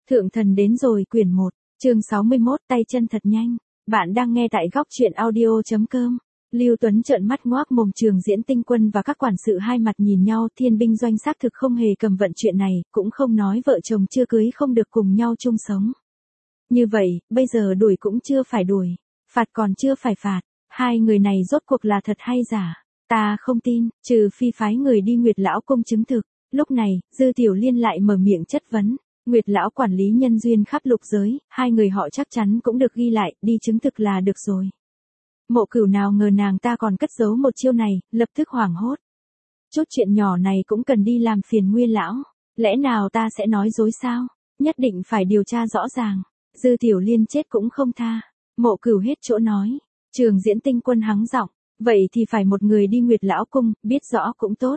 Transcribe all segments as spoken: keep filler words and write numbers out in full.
Thượng thần đến rồi quyển một, chương sáu mươi mốt tay chân thật nhanh. Bạn đang nghe tại góc truyện audio.com. Lưu Tuấn trợn mắt ngoác mồm. Trường Diễn Tinh Quân và các quản sự hai mặt nhìn nhau. Thiên binh doanh xác thực không hề cầm vận chuyện này, cũng không nói vợ chồng chưa cưới không được cùng nhau chung sống. Như vậy, bây giờ đuổi cũng chưa phải đuổi, phạt còn chưa phải phạt, hai người này rốt cuộc là thật hay giả? Ta không tin, trừ phi phái người đi Nguyệt lão cung chứng thực. Lúc này, Dư Tiểu Liên lại mở miệng chất vấn. Nguyệt lão quản lý nhân duyên khắp lục giới, hai người họ chắc chắn cũng được ghi lại, đi chứng thực là được rồi. Mộ Cửu nào ngờ nàng ta còn cất giấu một chiêu này, lập tức hoảng hốt. Chút chuyện nhỏ này cũng cần đi làm phiền Nguyên lão, lẽ nào ta sẽ nói dối sao? Nhất định phải điều tra rõ ràng. Dư Tiểu Liên chết cũng không tha. Mộ Cửu hết chỗ nói. Trường Diễn Tinh Quân hắng giọng, vậy thì phải một người đi Nguyệt lão cung, biết rõ cũng tốt.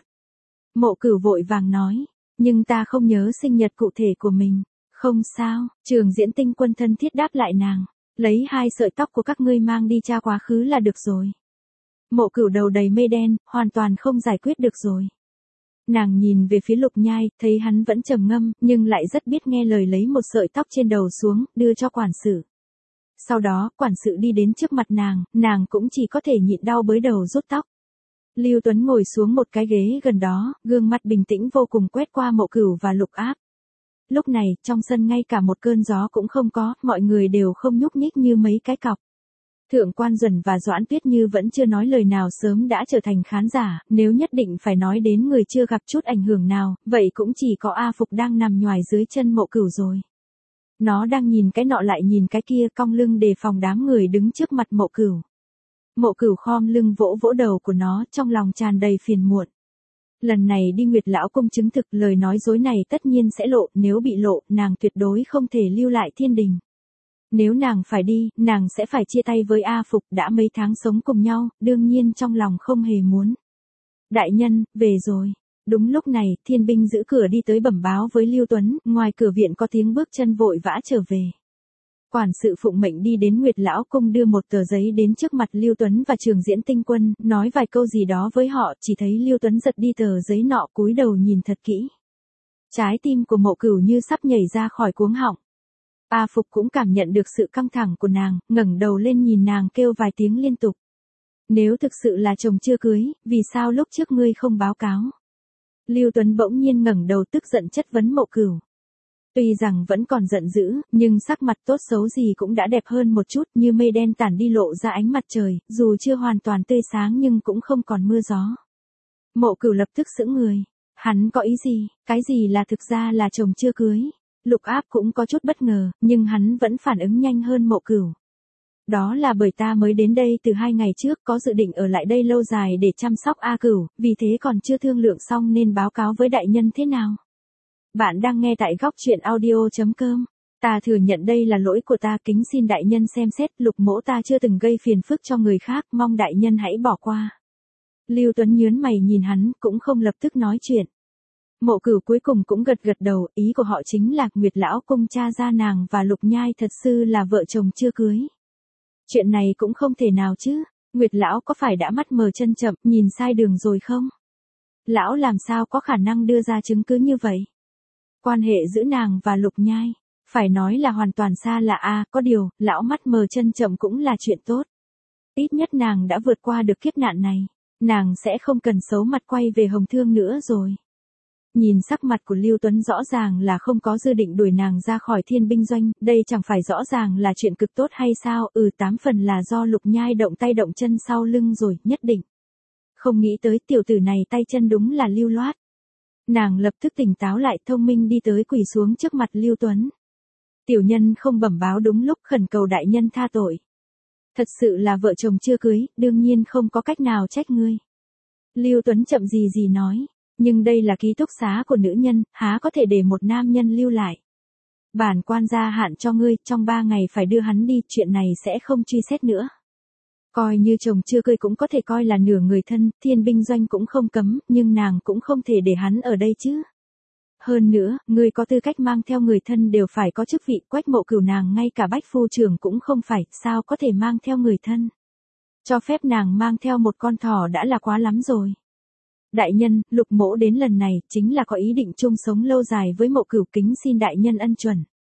Mộ Cửu vội vàng nói, nhưng ta không nhớ sinh nhật cụ thể của mình. Không sao, Trường Diễn Tinh Quân thân thiết đáp lại nàng, lấy hai sợi tóc của các ngươi mang đi tra quá khứ là được rồi. Mộ Cửu đầu đầy mây đen, hoàn toàn không giải quyết được rồi. Nàng nhìn về phía Lục Nhai, thấy hắn vẫn trầm ngâm, nhưng lại rất biết nghe lời, lấy một sợi tóc trên đầu xuống, đưa cho quản sự. Sau đó, quản sự đi đến trước mặt nàng, nàng cũng chỉ có thể nhịn đau bới đầu rút tóc. Lưu Tuấn ngồi xuống một cái ghế gần đó, gương mặt bình tĩnh vô cùng quét qua Mộ Cửu và Lục Áp. Lúc này, trong sân ngay cả một cơn gió cũng không có, mọi người đều không nhúc nhích như mấy cái cọc. Thượng Quan Duẩn và Doãn Tuyết Như vẫn chưa nói lời nào sớm đã trở thành khán giả, nếu nhất định phải nói đến người chưa gặp chút ảnh hưởng nào, vậy cũng chỉ có A Phục đang nằm nhoài dưới chân Mộ Cửu rồi. Nó đang nhìn cái nọ lại nhìn cái kia, cong lưng đề phòng đám người đứng trước mặt Mộ Cửu. Mộ Cửu khom lưng vỗ vỗ đầu của nó, trong lòng tràn đầy phiền muộn. Lần này đi Nguyệt lão cung chứng thực, lời nói dối này tất nhiên sẽ lộ, nếu bị lộ, nàng tuyệt đối không thể lưu lại thiên đình. Nếu nàng phải đi, nàng sẽ phải chia tay với A Phục, đã mấy tháng sống cùng nhau, đương nhiên trong lòng không hề muốn. Đại nhân, về rồi. Đúng lúc này, thiên binh giữ cửa đi tới bẩm báo với Lưu Tuấn, ngoài cửa viện có tiếng bước chân vội vã trở về. Quản sự phụng mệnh đi đến Nguyệt lão cung đưa một tờ giấy đến trước mặt Lưu Tuấn và Trường Diễn Tinh Quân, nói vài câu gì đó với họ, chỉ thấy Lưu Tuấn giật đi tờ giấy nọ, cúi đầu nhìn thật kỹ. Trái tim của Mộ Cửu như sắp nhảy ra khỏi cuống họng. A Phục cũng cảm nhận được sự căng thẳng của nàng, ngẩng đầu lên nhìn nàng kêu vài tiếng liên tục. Nếu thực sự là chồng chưa cưới, vì sao lúc trước ngươi không báo cáo? Lưu Tuấn bỗng nhiên ngẩng đầu tức giận chất vấn Mộ Cửu. Tuy rằng vẫn còn giận dữ, nhưng sắc mặt tốt xấu gì cũng đã đẹp hơn một chút, như mây đen tản đi lộ ra ánh mặt trời, dù chưa hoàn toàn tươi sáng nhưng cũng không còn mưa gió. Mộ Cửu lập tức sững người. Hắn có ý gì? Cái gì là thực ra là chồng chưa cưới? Lục Áp cũng có chút bất ngờ, nhưng hắn vẫn phản ứng nhanh hơn Mộ Cửu. Đó là bởi ta mới đến đây từ hai ngày trước, có dự định ở lại đây lâu dài để chăm sóc A Cửu, vì thế còn chưa thương lượng xong nên báo cáo với đại nhân thế nào. Bạn đang nghe tại góc truyện audio.com. Ta thừa nhận đây là lỗi của ta, kính xin đại nhân xem xét, Lục mỗ ta chưa từng gây phiền phức cho người khác, mong đại nhân hãy bỏ qua. Lưu Tuấn nhướng mày nhìn hắn, cũng không lập tức nói chuyện. Mộ Cửu cuối cùng cũng gật gật đầu, ý của họ chính là Nguyệt lão cung cha ra nàng và Lục Nhai thật sự là vợ chồng chưa cưới. Chuyện này cũng không thể nào chứ, Nguyệt lão có phải đã mắt mờ chân chậm, nhìn sai đường rồi không? Lão làm sao có khả năng đưa ra chứng cứ như vậy? Quan hệ giữa nàng và Lục Nhai, phải nói là hoàn toàn xa lạ a, à, có điều, lão mắt mờ chân chậm cũng là chuyện tốt. Ít nhất nàng đã vượt qua được kiếp nạn này, nàng sẽ không cần xấu mặt quay về Hồng Thương nữa rồi. Nhìn sắc mặt của Lưu Tuấn rõ ràng là không có dự định đuổi nàng ra khỏi thiên binh doanh, đây chẳng phải rõ ràng là chuyện cực tốt hay sao? Ừ, tám phần là do Lục Nhai động tay động chân sau lưng rồi, nhất định. Không nghĩ tới tiểu tử này tay chân đúng là lưu loát. Nàng lập tức tỉnh táo lại, thông minh đi tới quỳ xuống trước mặt Lưu Tuấn. Tiểu nhân không bẩm báo đúng lúc, khẩn cầu đại nhân tha tội. Thật sự là vợ chồng chưa cưới, đương nhiên không có cách nào trách ngươi. Lưu Tuấn chậm gì gì nói, nhưng đây là ký túc xá của nữ nhân, há có thể để một nam nhân lưu lại. Bản quan gia hạn cho ngươi, trong ba ngày phải đưa hắn đi, chuyện này sẽ không truy xét nữa. Coi như chồng chưa cưới cũng có thể coi là nửa người thân, thiên binh doanh cũng không cấm, nhưng nàng cũng không thể để hắn ở đây chứ. Hơn nữa, ngươi có tư cách mang theo người thân đều phải có chức vị, Quách Mộ Cửu nàng ngay cả bách phu trưởng cũng không phải, sao có thể mang theo người thân. Cho phép nàng mang theo một con thỏ đã là quá lắm rồi. Đại nhân, Lục mỗ đến lần này, chính là có ý định chung sống lâu dài với Mộ Cửu, kính xin đại nhân ân chuẩn.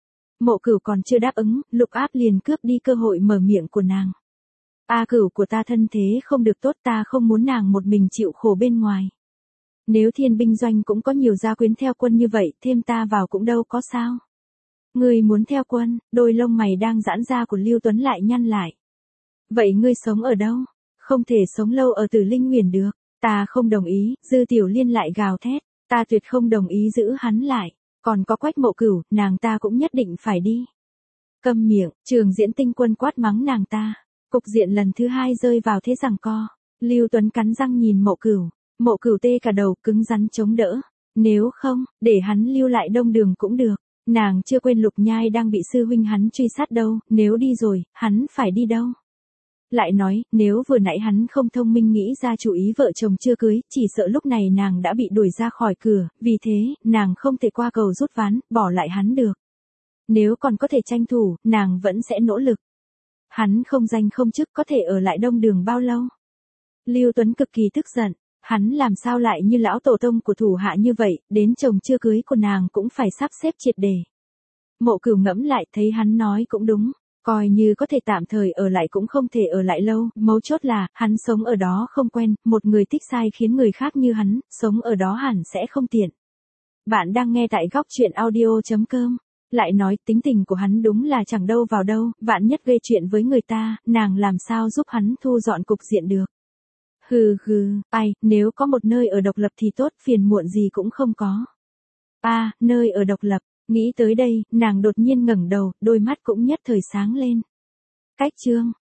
Mộ Cửu còn chưa đáp ứng, Lục Áp liền cướp đi cơ hội mở miệng của nàng. A Cửu của ta thân thế không được tốt, ta không muốn nàng một mình chịu khổ bên ngoài. Nếu Thiên binh doanh cũng có nhiều gia quyến theo quân như vậy, thêm ta vào cũng đâu có sao. Ngươi muốn theo quân? Đôi lông mày đang giãn ra của Lưu Tuấn lại nhăn lại. Vậy ngươi sống ở đâu? Không thể sống lâu ở Tử Linh Nguyền được. Ta không đồng ý. Dư Tiểu Liên lại gào thét. Ta tuyệt không đồng ý giữ hắn lại. Còn có Quách Mộ Cửu, nàng ta cũng nhất định phải đi. Câm miệng. Trường Diễn Tinh Quân quát mắng nàng ta. Cục diện lần thứ hai rơi vào thế giằng co. Lưu Tuấn cắn răng nhìn Mộ Cửu. Mộ Cửu tê cả đầu, cứng rắn chống đỡ. Nếu không, để hắn lưu lại Đông Đường cũng được. Nàng chưa quên Lục Nhai đang bị sư huynh hắn truy sát đâu, nếu đi rồi, hắn phải đi đâu? Lại nói, nếu vừa nãy hắn không thông minh nghĩ ra chủ ý vợ chồng chưa cưới, chỉ sợ lúc này nàng đã bị đuổi ra khỏi cửa, vì thế, nàng không thể qua cầu rút ván, bỏ lại hắn được. Nếu còn có thể tranh thủ, nàng vẫn sẽ nỗ lực. Hắn không danh không chức có thể ở lại Đông Đường bao lâu? Lưu Tuấn cực kỳ tức giận. Hắn làm sao lại như lão tổ tông của thủ hạ như vậy, đến chồng chưa cưới của nàng cũng phải sắp xếp triệt để. Mộ Cửu ngẫm lại thấy hắn nói cũng đúng, coi như có thể tạm thời ở lại cũng không thể ở lại lâu, mấu chốt là, hắn sống ở đó không quen, một người thích sai khiến người khác như hắn, sống ở đó hẳn sẽ không tiện. Bạn đang nghe tại góc truyện audio chấm com. Lại nói tính tình của hắn đúng là chẳng đâu vào đâu, vạn nhất gây chuyện với người ta, nàng làm sao giúp hắn thu dọn cục diện được. Hừ hừ, ai, nếu có một nơi ở độc lập thì tốt, phiền muộn gì cũng không có. A, à, nơi ở độc lập, nghĩ tới đây, nàng đột nhiên ngẩng đầu, đôi mắt cũng nhất thời sáng lên. Cách chương,